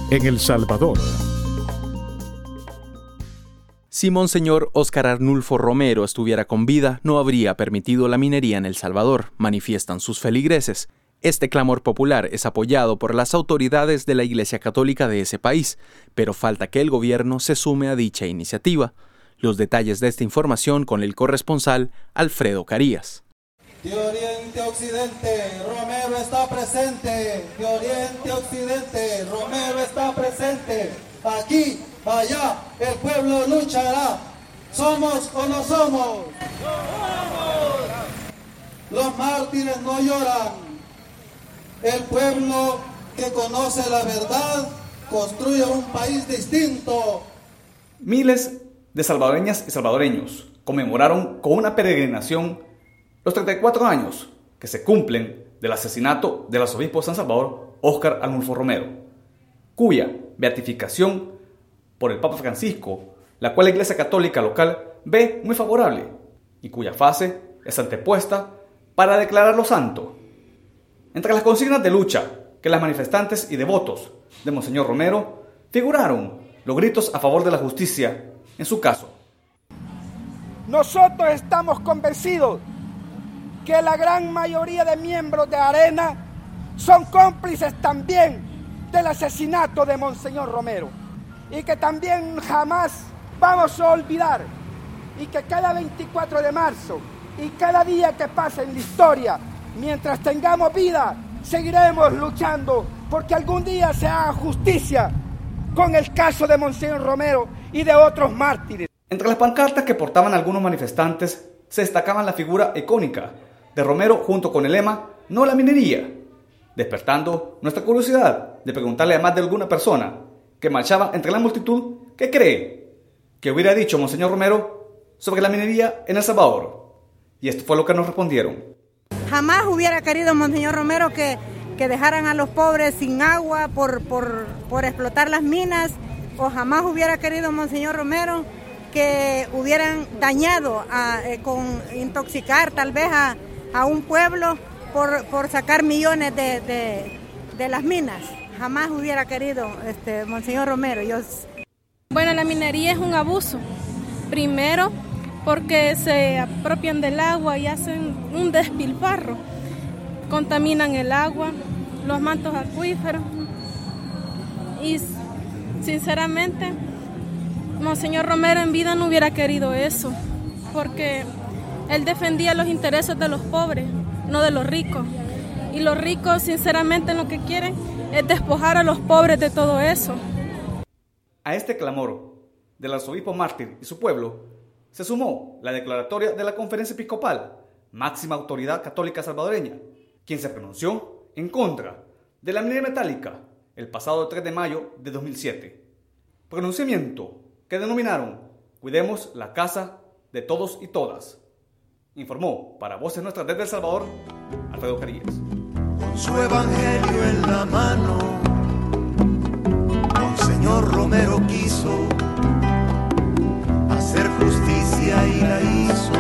en El Salvador. Si Monseñor Óscar Arnulfo Romero estuviera con vida, no habría permitido la minería en El Salvador, manifiestan sus feligreses. Este clamor popular es apoyado por las autoridades de la Iglesia Católica de ese país, pero falta que el gobierno se sume a dicha iniciativa. Los detalles de esta información con el corresponsal Alfredo Carías. De oriente a occidente, Romero está presente. De oriente a occidente, Romero está presente. Aquí, allá, el pueblo luchará. ¿Somos o no somos? Los mártires no lloran. El pueblo que conoce la verdad construye un país distinto. Miles de salvadoreñas y salvadoreños conmemoraron con una peregrinación los 34 años que se cumplen del asesinato del arzobispo de San Salvador, Óscar Arnulfo Romero, cuya beatificación por el Papa Francisco, la cual la Iglesia Católica local ve muy favorable y cuya fase es antepuesta para declararlo santo. Entre las consignas de lucha que las manifestantes y devotos de Monseñor Romero figuraron los gritos a favor de la justicia en su caso. Nosotros estamos convencidos que la gran mayoría de miembros de Arena son cómplices también del asesinato de Monseñor Romero y que también jamás vamos a olvidar y que cada 24 de marzo y cada día que pase en la historia, mientras tengamos vida, seguiremos luchando porque algún día se haga justicia con el caso de Monseñor Romero y de otros mártires. Entre las pancartas que portaban algunos manifestantes se destacaban la figura icónica de Romero junto con el lema "No a la minería", despertando nuestra curiosidad de preguntarle a más de alguna persona que marchaba entre la multitud qué cree que hubiera dicho Monseñor Romero sobre la minería en El Salvador. Y esto fue lo que nos respondieron. Jamás hubiera querido Monseñor Romero que dejaran a los pobres sin agua por explotar las minas, o jamás hubiera querido Monseñor Romero que hubieran dañado, con intoxicar tal vez a un pueblo por sacar millones de las minas. Jamás hubiera querido Monseñor Romero. Bueno, la minería es un abuso. Primero, porque se apropian del agua y hacen un despilfarro. Contaminan el agua, los mantos acuíferos. Y sinceramente, Monseñor Romero en vida no hubiera querido eso, porque él defendía los intereses de los pobres, no de los ricos. Y los ricos, sinceramente, lo que quieren es despojar a los pobres de todo eso. A este clamor del arzobispo mártir y su pueblo se sumó la declaratoria de la Conferencia Episcopal, máxima autoridad católica salvadoreña, quien se pronunció en contra de la minería metálica el pasado 3 de mayo de 2007. Pronunciamiento que denominaron "Cuidemos la casa de todos y todas". Informó para Voces Nuestras desde El Salvador, Alfredo Carías. Con su evangelio en la mano, Monseñor Romero quiso hacer justicia y la hizo,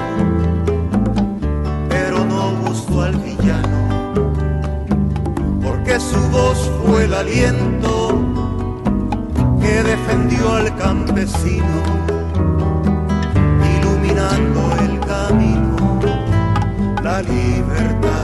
pero no gustó al villano, porque su voz fue el aliento que defendió al campesino, iluminando el camino, la libertad.